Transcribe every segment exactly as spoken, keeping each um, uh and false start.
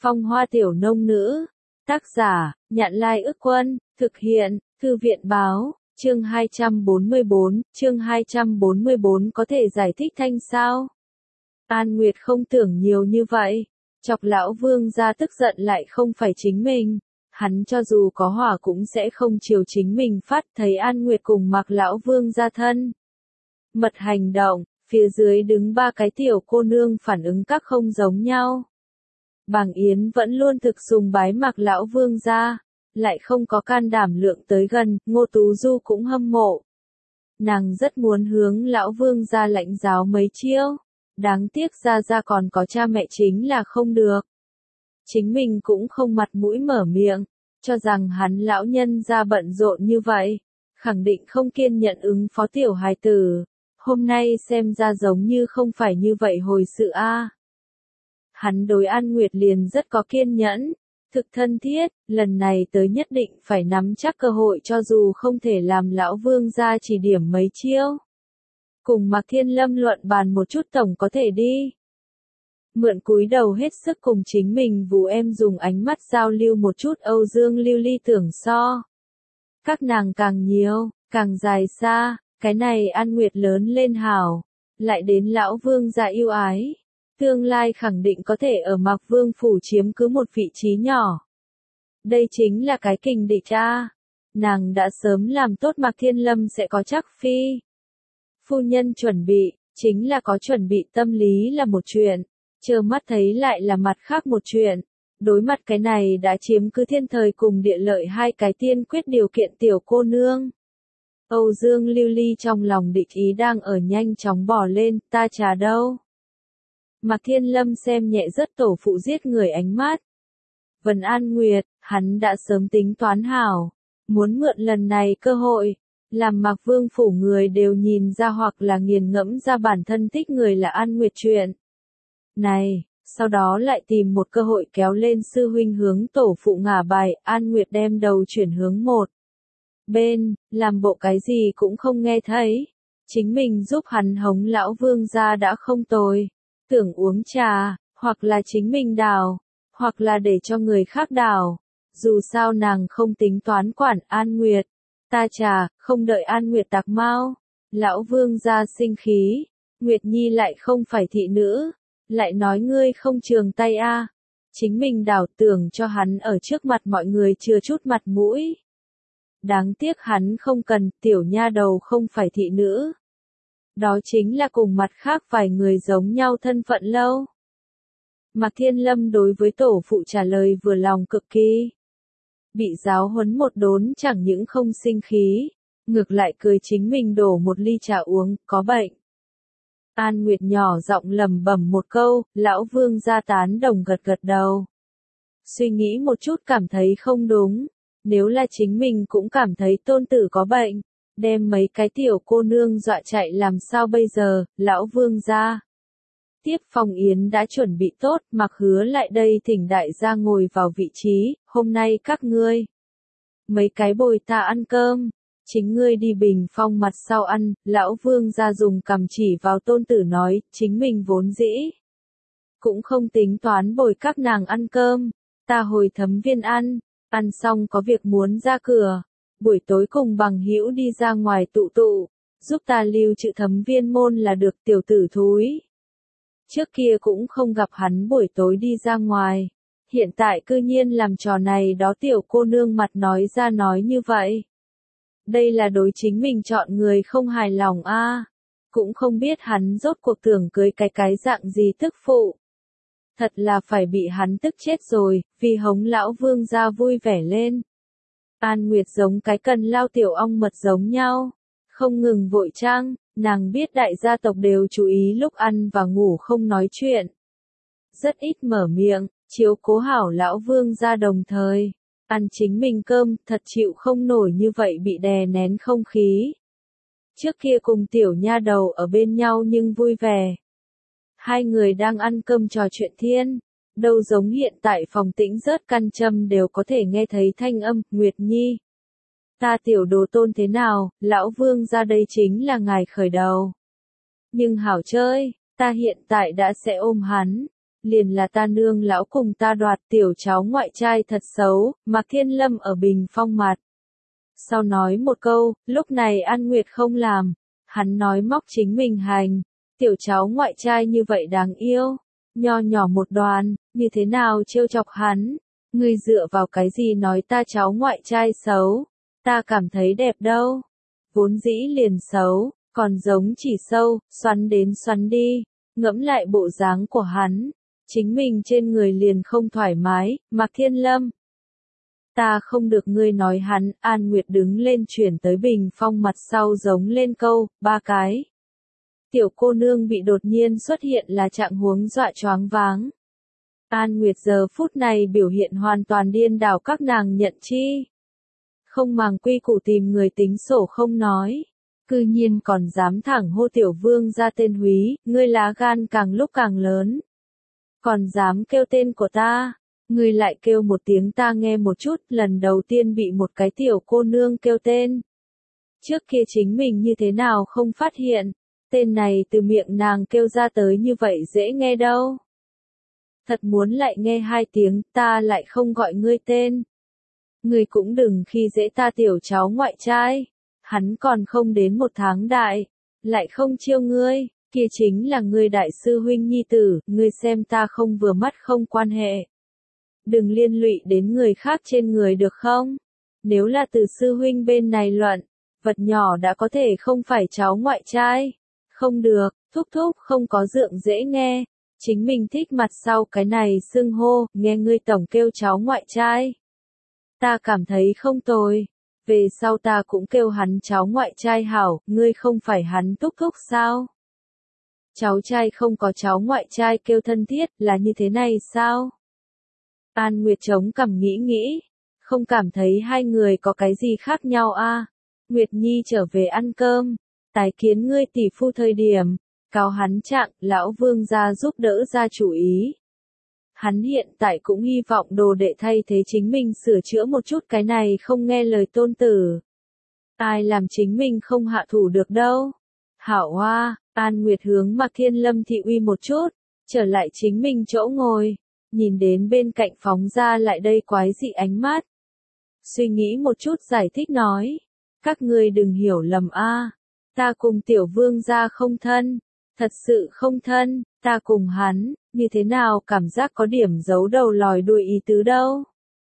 Phong hoa tiểu nông nữ. Tác giả, Nhạn Lai Ức Quân, thực hiện, Thư viện Báo, chương hai trăm bốn mươi bốn, chương hai trăm bốn mươi bốn có thể giải thích thanh sao? An Nguyệt không tưởng nhiều như vậy, chọc lão vương gia tức giận lại không phải chính mình. Hắn cho dù có hỏa cũng sẽ không chiều chính mình phát, thấy An Nguyệt cùng mặc lão vương gia thân. Mật hành động, phía dưới đứng ba cái tiểu cô nương phản ứng các không giống nhau. Bàng Yến vẫn luôn thực sùng bái mặc lão vương gia, lại không có can đảm lượng tới gần, Ngô Tú Du cũng hâm mộ. Nàng rất muốn hướng lão vương gia lãnh giáo mấy chiêu, đáng tiếc gia gia còn có cha mẹ chính là không được. Chính mình cũng không mặt mũi mở miệng, cho rằng hắn lão nhân gia bận rộn như vậy, khẳng định không kiên nhẫn ứng phó tiểu hài tử. Hôm nay xem ra giống như không phải như vậy hồi sự a. Hắn đối An Nguyệt liền rất có kiên nhẫn, thực thân thiết, lần này tới nhất định phải nắm chắc cơ hội cho dù không thể làm lão vương gia chỉ điểm mấy chiêu. Cùng Mạc Thiên Lâm luận bàn một chút tổng có thể đi. Mượn cúi đầu hết sức cùng chính mình vú em dùng ánh mắt giao lưu một chút Âu Dương Lưu Ly tưởng so. Các nàng càng nhiều, càng dài xa, cái này An Nguyệt lớn lên hảo, lại đến lão vương gia yêu ái. Tương lai khẳng định có thể ở Mạc Vương phủ chiếm cứ một vị trí nhỏ. Đây chính là cái kình địch a. Nàng đã sớm làm tốt Mạc Thiên Lâm sẽ có chắc phi. Phu nhân chuẩn bị, chính là có chuẩn bị tâm lý là một chuyện, trơ mắt thấy lại là mặt khác một chuyện. Đối mặt cái này đã chiếm cứ thiên thời cùng địa lợi hai cái tiên quyết điều kiện tiểu cô nương. Âu Dương Lưu Ly trong lòng địch ý đang ở nhanh chóng bỏ lên, ta trà đâu. Mạc Thiên Lâm xem nhẹ rất tổ phụ giết người ánh mắt. Vân An Nguyệt, hắn đã sớm tính toán hảo, muốn mượn lần này cơ hội, làm Mạc Vương phủ người đều nhìn ra hoặc là nghiền ngẫm ra bản thân thích người là An Nguyệt chuyện. Này, sau đó lại tìm một cơ hội kéo lên sư huynh hướng tổ phụ ngả bài, An Nguyệt đem đầu chuyển hướng một bên, làm bộ cái gì cũng không nghe thấy. Chính mình giúp hắn hống lão vương gia đã không tồi. Tưởng uống trà, hoặc là chính mình đào, hoặc là để cho người khác đào. Dù sao nàng không tính toán quản An Nguyệt. Ta trà, không đợi An Nguyệt tạc mau. Lão vương gia sinh khí. Nguyệt Nhi lại không phải thị nữ. Lại nói ngươi không trường tay a. Chính mình đào tưởng cho hắn ở trước mặt mọi người chưa chút mặt mũi. Đáng tiếc hắn không cần, tiểu nha đầu không phải thị nữ. Đó chính là cùng mặt khác vài người giống nhau thân phận lâu. Mạc Thiên Lâm đối với tổ phụ trả lời vừa lòng cực kỳ. Bị giáo huấn một đốn chẳng những không sinh khí, ngược lại cười chính mình đổ một ly trà uống, có bệnh. An Nguyệt nhỏ giọng lầm bầm một câu, lão vương gia tán đồng gật gật đầu. Suy nghĩ một chút cảm thấy không đúng, nếu là chính mình cũng cảm thấy tôn tử có bệnh. Đem mấy cái tiểu cô nương dọa chạy làm sao bây giờ, lão vương gia. Tiếp Phong Yến đã chuẩn bị tốt, Mặc Hứa lại đây thỉnh đại gia ngồi vào vị trí, hôm nay các ngươi. Mấy cái bồi ta ăn cơm, chính ngươi đi bình phong mặt sau ăn, lão vương gia dùng cằm chỉ vào tôn tử nói, chính mình vốn dĩ. Cũng không tính toán bồi các nàng ăn cơm, ta hồi Thấm Viên ăn, ăn xong có việc muốn ra cửa. Buổi tối cùng bằng hữu đi ra ngoài tụ tụ, giúp ta lưu trữ Thấm Viên môn là được tiểu tử thúi. Trước kia cũng không gặp hắn buổi tối đi ra ngoài, hiện tại cư nhiên làm trò này đó tiểu cô nương mặt nói ra nói như vậy. Đây là đối chính mình chọn người không hài lòng a, à. Cũng không biết hắn rốt cuộc tưởng cưới cái cái dạng gì tức phụ. Thật là phải bị hắn tức chết rồi, vì hống lão vương gia vui vẻ lên. An Nguyệt giống cái cần lao tiểu ong mật giống nhau, không ngừng vội trang, nàng biết đại gia tộc đều chú ý lúc ăn và ngủ không nói chuyện. Rất ít mở miệng, chiếu cố hảo lão vương gia đồng thời, ăn chính mình cơm, thật chịu không nổi như vậy bị đè nén không khí. Trước kia cùng tiểu nha đầu ở bên nhau nhưng vui vẻ. Hai người đang ăn cơm trò chuyện thiên. Đâu giống hiện tại phòng tĩnh rớt căn châm đều có thể nghe thấy thanh âm, Nguyệt Nhi. Ta tiểu đồ tôn thế nào, lão vương ra đây chính là ngài khởi đầu. Nhưng hảo chơi, ta hiện tại đã sẽ ôm hắn. liền là ta nương lão cùng ta đoạt tiểu cháu ngoại trai thật xấu, Mạc Thiên Lâm ở Bình Phong mặt. Sau nói một câu, lúc này An Nguyệt không làm, hắn nói móc chính mình hành, tiểu cháu ngoại trai như vậy đáng yêu, nho nhỏ một đoàn, như thế nào trêu chọc hắn, ngươi dựa vào cái gì nói ta cháu ngoại trai xấu, ta cảm thấy đẹp đâu, vốn dĩ liền xấu, còn giống chỉ sâu, xoắn đến xoắn đi, ngẫm lại bộ dáng của hắn, chính mình trên người liền không thoải mái, Mạc Thiên Lâm. Ta không được ngươi nói hắn, An Nguyệt đứng lên chuyển tới Bình Phong mặt sau giống lên câu, ba cái. Tiểu cô nương bị đột nhiên xuất hiện là trạng huống dọa choáng váng. An Nguyệt giờ phút này biểu hiện hoàn toàn điên đảo các nàng nhận chi. Không màng quy củ tìm người tính sổ không nói. Cư nhiên còn dám thẳng hô tiểu vương ra tên húy, ngươi lá gan càng lúc càng lớn. Còn dám kêu tên của ta, ngươi lại kêu một tiếng ta nghe một chút, lần đầu tiên bị một cái tiểu cô nương kêu tên. Trước kia chính mình như thế nào không phát hiện, tên này từ miệng nàng kêu ra tới như vậy dễ nghe đâu. Thật muốn lại nghe hai tiếng, ta lại không gọi ngươi tên. Ngươi cũng đừng khi dễ ta tiểu cháu ngoại trai. Hắn còn không đến một tháng đại, lại không chiêu ngươi, kia chính là ngươi đại sư huynh nhi tử, ngươi xem ta không vừa mắt không quan hệ. Đừng liên lụy đến người khác trên người được không? Nếu là từ sư huynh bên này luận, vật nhỏ đã có thể không phải cháu ngoại trai. Không được, thúc thúc không có dượng dễ nghe, chính mình thích mặt sau cái này xưng hô, nghe ngươi tổng kêu cháu ngoại trai. Ta cảm thấy không tồi. Về sau ta cũng kêu hắn cháu ngoại trai hảo, ngươi không phải hắn thúc thúc sao? Cháu trai không có cháu ngoại trai kêu thân thiết là như thế này sao? An Nguyệt chống cằm nghĩ nghĩ, không cảm thấy hai người có cái gì khác nhau a? À? Nguyệt Nhi trở về ăn cơm, tái kiến ngươi tỷ phu thời điểm, cáo hắn trạng, lão vương gia giúp đỡ ra chủ ý. Hắn hiện tại cũng hy vọng đồ đệ thay thế chính mình sửa chữa một chút cái này không nghe lời tôn tử. Ai làm chính mình không hạ thủ được đâu. Hảo hoa, An Nguyệt hướng Mạc Thiên Lâm thị uy một chút, trở lại chính mình chỗ ngồi, nhìn đến bên cạnh phóng ra lại đây quái dị ánh mắt. Suy nghĩ một chút giải thích nói, các ngươi đừng hiểu lầm a, ta cùng tiểu vương gia không thân, thật sự không thân, ta cùng hắn, như thế nào cảm giác có điểm giấu đầu lòi đuôi ý tứ đâu.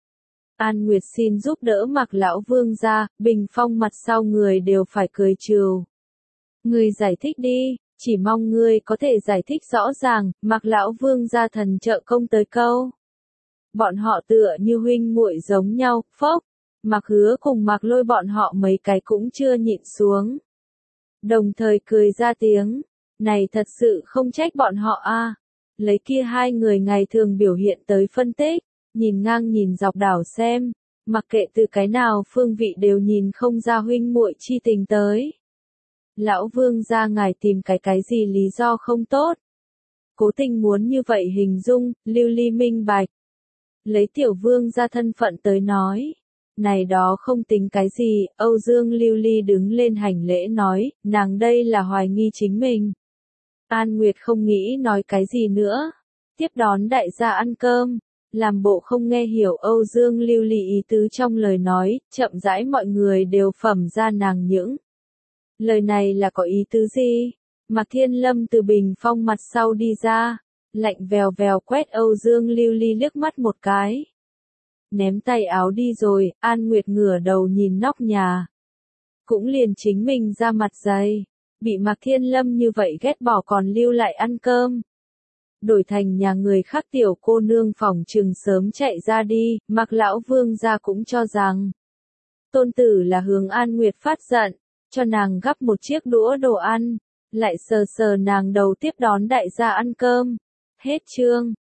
An Nguyệt xin giúp đỡ Mạc lão vương gia, Bình Phong mặt sau người đều phải cười trừ. Ngươi giải thích đi, chỉ mong ngươi có thể giải thích rõ ràng, Mạc lão vương gia thần trợ công tới câu. Bọn họ tựa như huynh muội giống nhau, phốc, Mạc Hứa cùng Mạc Lôi bọn họ mấy cái cũng chưa nhịn xuống. Đồng thời cười ra tiếng, này thật sự không trách bọn họ a. À. Lấy kia hai người ngày thường biểu hiện tới phân tích, nhìn ngang nhìn dọc đảo xem, mặc kệ từ cái nào phương vị đều nhìn không ra huynh muội chi tình tới. Lão vương gia ngài tìm cái cái gì lý do không tốt. Cố tình muốn như vậy hình dung, Lưu Ly minh bạch. Lấy tiểu vương gia thân phận tới nói. Này đó không tính cái gì, Âu Dương Lưu Ly đứng lên hành lễ nói, nàng đây là hoài nghi chính mình. An Nguyệt không nghĩ nói cái gì nữa. Tiếp đón đại gia ăn cơm, làm bộ không nghe hiểu Âu Dương Lưu Ly ý tứ trong lời nói, chậm rãi mọi người đều phẩm ra nàng những. Lời này là có ý tứ gì? Mạc Thiên Lâm từ Bình Phong mặt sau đi ra, lạnh vèo vèo quét Âu Dương Lưu Ly liếc mắt một cái. Ném tay áo đi rồi, An Nguyệt ngửa đầu nhìn nóc nhà. Cũng liền chính mình ra mặt dày, bị Mạc Thiên Lâm như vậy ghét bỏ còn lưu lại ăn cơm. Đổi thành nhà người khác tiểu cô nương phòng trừng sớm chạy ra đi, Mạc lão vương gia cũng cho rằng. Tôn tử là hướng An Nguyệt phát giận, cho nàng gắp một chiếc đũa đồ ăn, lại sờ sờ nàng đầu tiếp đón đại gia ăn cơm. Hết chương.